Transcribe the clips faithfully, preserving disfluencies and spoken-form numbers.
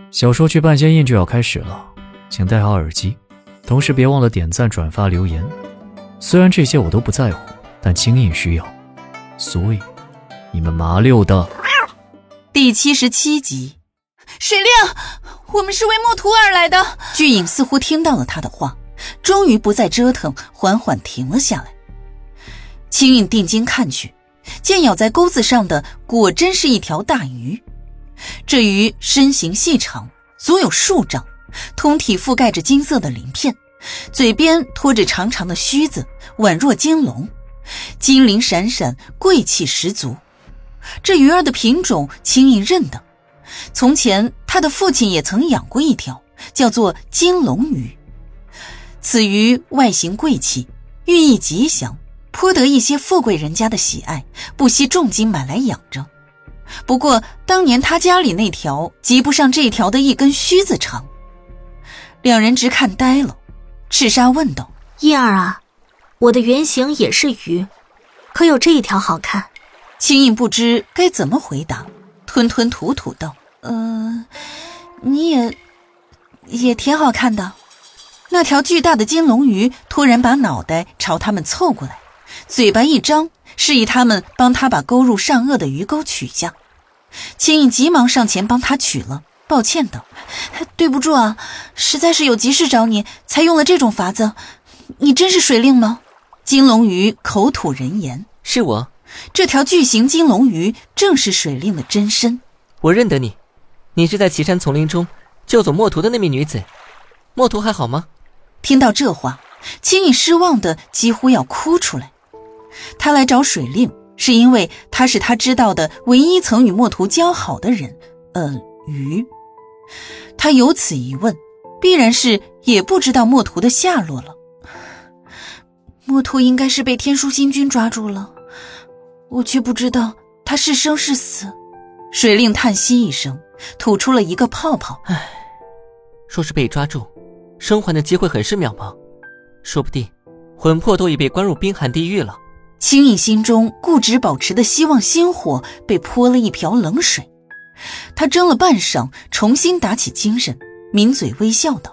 小说剧半仙印就要开始了，请戴好耳机，同时别忘了点赞、转发、留言。虽然这些我都不在乎，但清印需要，所以你们麻溜的。 第七十七集，水令，我们是为墨图而来的。巨影似乎听到了他的话，终于不再折腾，缓缓停了下来。清印定睛看去，见咬在钩子上的果真是一条大鱼。这鱼身形细长，足有数丈，通体覆盖着金色的鳞片，嘴边拖着长长的须子，宛若金龙，金鳞闪闪，贵气十足。这鱼儿的品种清印认得，从前他的父亲也曾养过一条，叫做金龙鱼。此鱼外形贵气，寓意吉祥，颇得一些富贵人家的喜爱，不惜重金买来养着。不过当年他家里那条及不上这条的一根须子长。两人直看呆了。赤沙问道： 印儿啊，我的原型也是鱼，可有这一条好看？ 清印不知该怎么回答，吞吞吐吐道：呃，你也也挺好看的。那条巨大的金龙鱼突然把脑袋朝他们凑过来，嘴巴一张，示意他们帮他把勾入上颚的鱼钩取下。清印急忙上前帮他取了，抱歉道：对不住啊，实在是有急事找你，才用了这种法子。你真是水令吗？金龙鱼口吐人言： 是我。 这条巨型金龙鱼正是水令的真身。 我认得你，你是在岐山丛林中救走墨图的那名女子。墨图还好吗？ 听到这话，清印失望的几乎要哭出来。他来找水令，是因为他是他知道的唯一曾与墨图交好的人，呃，鱼。他有此一问，必然是也不知道墨图的下落了。墨图应该是被天书星君抓住了，我却不知道他是生是死。水令叹息一声，吐出了一个泡泡。 唉，若是被抓住，生还的机会很是渺茫，说不定魂魄都已被关入冰寒地狱了。 清印心中固执保持的希望心火被泼了一瓢冷水。他怔了半晌，重新打起精神，抿嘴微笑道：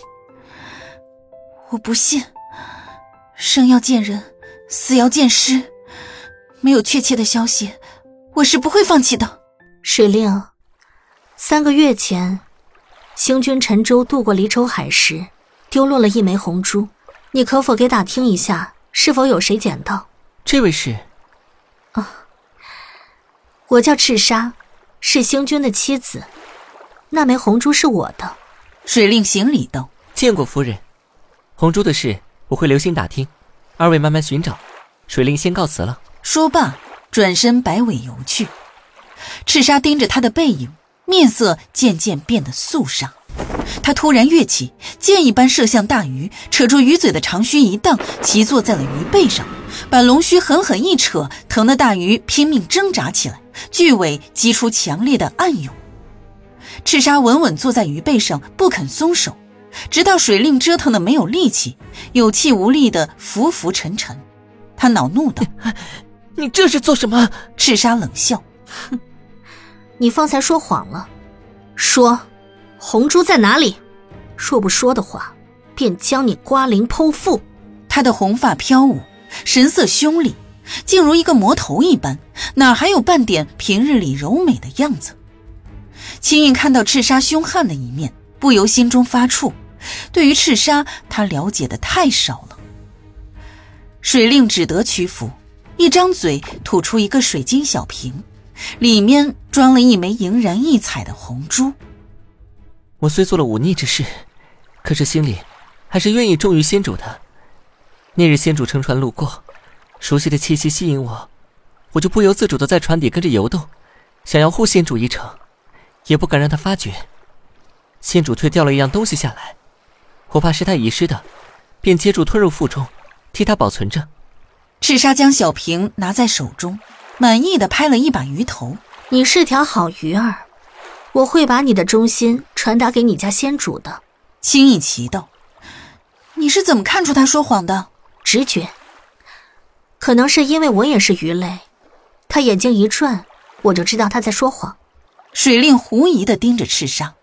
我不信，生要见人，死要见尸，没有确切的消息，我是不会放弃的。 水令，三个月前星君沉舟渡过离愁海时丢落了一枚红珠，你可否给打听一下，是否有谁捡到？ 这位是？ 啊，我叫赤沙，是星君的妻子，那枚红珠是我的。 水令行礼道： 见过夫人。红珠的事我会留心打听，二位慢慢寻找，水令先告辞了。 说罢转身摆尾游去。赤沙盯着他的背影，面色渐渐变得肃杀。他突然跃起，箭一般射向大鱼，扯住鱼嘴的长须一荡，骑坐在了鱼背上，把龙须狠狠一扯，疼得大鱼拼命挣扎起来，巨尾击出强烈的暗涌。赤沙稳稳坐在鱼背上，不肯松手，直到水令折腾的没有力气，有气无力的浮浮沉沉。他恼怒道： 你这是做什么？ 赤沙冷笑： 哼，你方才说谎了，说红珠在哪里？若不说的话，便将你刮鳞剖腹。 他的红发飘舞，神色凶厉，竟如一个魔头一般，哪还有半点平日里柔美的样子。清印看到赤沙凶悍的一面，不由心中发怵。对于赤沙，他了解的太少了。水令只得屈服，一张嘴吐出一个水晶小瓶，里面装了一枚莹然异彩的红珠。 我虽做了忤逆之事，可是心里还是愿意忠于先主的。那日先主乘船路过，熟悉的气息吸引我，我就不由自主地在船底跟着游动，想要护先主一程，也不敢让他发觉。先主却掉了一样东西下来，我怕是他遗失的，便接住吞入腹中，替他保存着。 赤沙将小瓶拿在手中，满意地拍了一把鱼头。 你是条好鱼儿，我会把你的忠心传达给你家先主的。 清印奇道：你是怎么看出他说谎的？ 直觉。可能是因为我也是鱼类，他眼睛一转，我就知道他在说谎。 水令狐疑地盯着赤沙：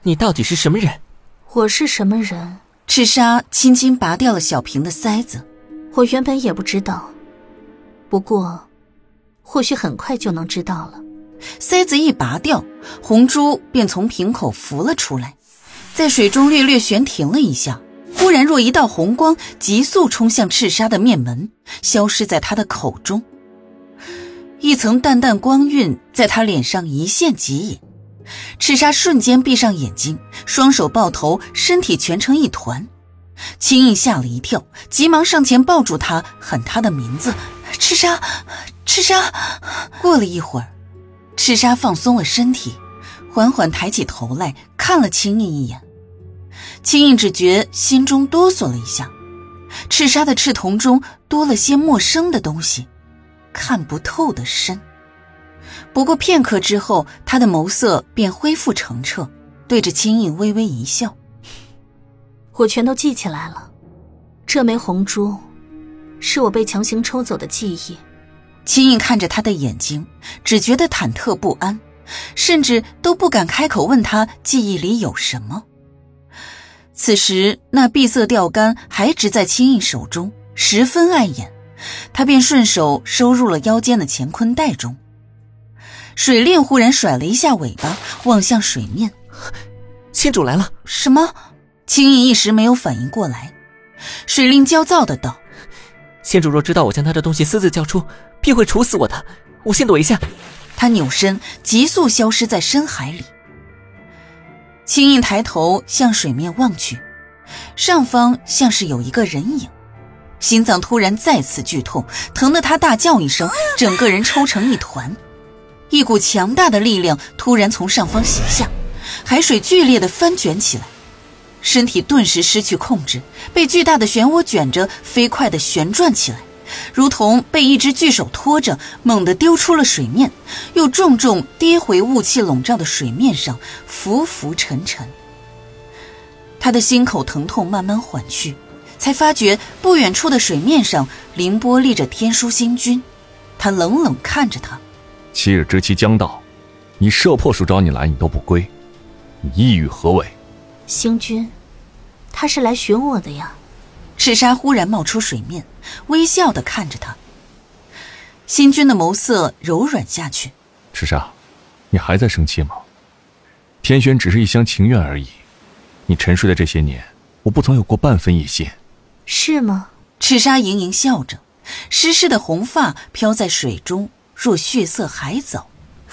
你到底是什么人？ 我是什么人？ 赤砂轻轻拔掉了小瓶的塞子。 我原本也不知道，不过或许很快就能知道了。 塞子一拔掉，红珠便从瓶口浮了出来，在水中略略悬停了一下，忽然若一道红光急速冲向赤砂的面门，消失在他的口中。一层淡淡光晕在他脸上一现即隐，赤砂瞬间闭上眼睛，双手抱头，身体蜷成一团。青印吓了一跳，急忙上前抱住他，喊他的名字：赤砂，赤砂。过了一会儿，赤砂放松了身体，缓缓抬起头来看了青印一眼。青印只觉心中哆嗦了一下，赤砂的赤瞳中多了些陌生的东西，看不透的深。不过片刻之后，他的眸色便恢复澄澈，对着青印微微一笑。 我全都记起来了，这枚红珠是我被强行抽走的记忆。 青印看着他的眼睛，只觉得忐忑不安，甚至都不敢开口问他记忆里有什么。此时那碧色钓竿还执在青印手中，十分碍眼，他便顺手收入了腰间的乾坤袋中。水链忽然甩了一下尾巴，望向水面。 仙主来了！ 什么？青印一时没有反应过来。水令焦躁的道： 仙主若知道我将他的东西私自交出，必会处死我的，我先躲一下。 他扭身急速消失在深海里。青印抬头向水面望去，上方像是有一个人影。心脏突然再次剧痛，疼得他大叫一声，整个人抽成一团。一股强大的力量突然从上方袭下，海水剧烈地翻卷起来，身体顿时失去控制，被巨大的漩涡卷着，飞快地旋转起来，如同被一只巨手拖着，猛地丢出了水面，又重重跌回雾气笼罩的水面上，浮浮沉沉。他的心口疼痛慢慢缓去，才发觉不远处的水面上凌波立着天书星君。他冷冷看着他： 七日之期将到，你摄破术找你来，你都不归，你意欲何为？ 星君，他是来寻我的呀。 赤砂忽然冒出水面，微笑地看着他。星君的眸色柔软下去。 赤砂，你还在生气吗？天轩只是一厢情愿而已，你沉睡的这些年，我不曾有过半分野心。 是吗？ 赤砂盈盈笑着，湿湿的红发飘在水中，若血色海藻。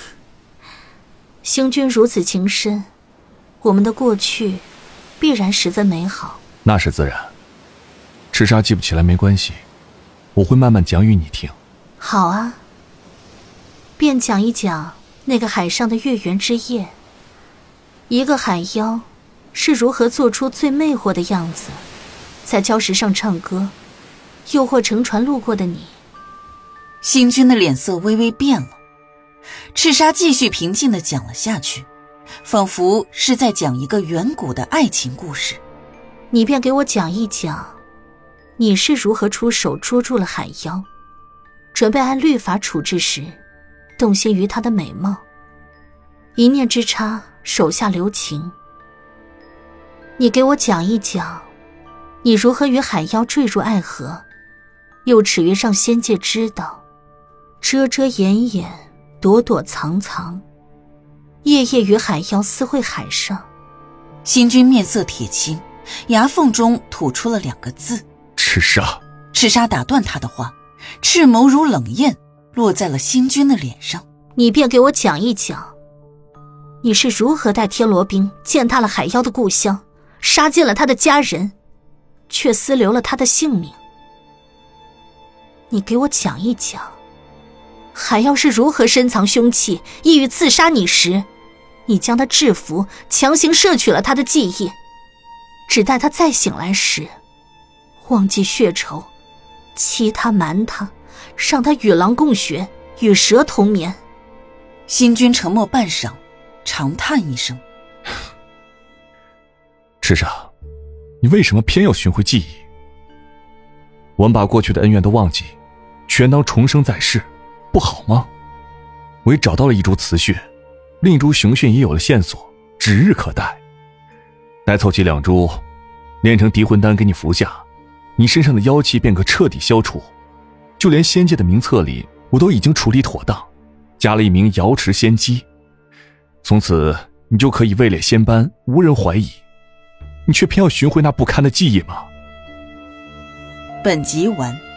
星君如此情深，我们的过去必然十分美好。 那是自然，赤砂记不起来没关系，我会慢慢讲与你听。 好啊，便讲一讲那个海上的月圆之夜，一个海妖是如何做出最魅惑的样子，在礁石上唱歌，诱惑乘船路过的你。 星君的脸色微微变了，赤砂继续平静地讲了下去，仿佛是在讲一个远古的爱情故事。 你便给我讲一讲，你是如何出手捉住了海妖，准备按律法处置时，动心于她的美貌，一念之差，手下留情。你给我讲一讲，你如何与海妖坠入爱河，又耻于让仙界知道，遮遮掩掩，躲躲藏藏，夜夜与海妖私会海上。 星君面色铁青，牙缝中吐出了两个字： 赤砂。 赤砂打断他的话，赤眸如冷焰，落在了星君的脸上。 你便给我讲一讲，你是如何带天罗兵践踏了海妖的故乡，杀尽了他的家人，却私留了他的性命。你给我讲一讲，海妖是如何深藏凶器，意欲刺杀你时，你将他制服，强行摄取了他的记忆，只待他再醒来时，忘记血仇，欺他瞒他，让他与狼共血，与蛇同眠。 星君沉默半晌，长叹一声： 赤砂，你为什么偏要寻回记忆？我们把过去的恩怨都忘记，全当重生在世，不好吗？我也找到了一株雌血，另一株雄血也有了线索，指日可待。 再凑齐两株，炼成敌魂丹给你服下，你身上的妖气便可彻底消除。就连仙界的名册里，我都已经处理妥当，加了一名瑶池仙姬。从此你就可以位列仙班，无人怀疑。你却偏要寻回那不堪的记忆吗？ 本集完。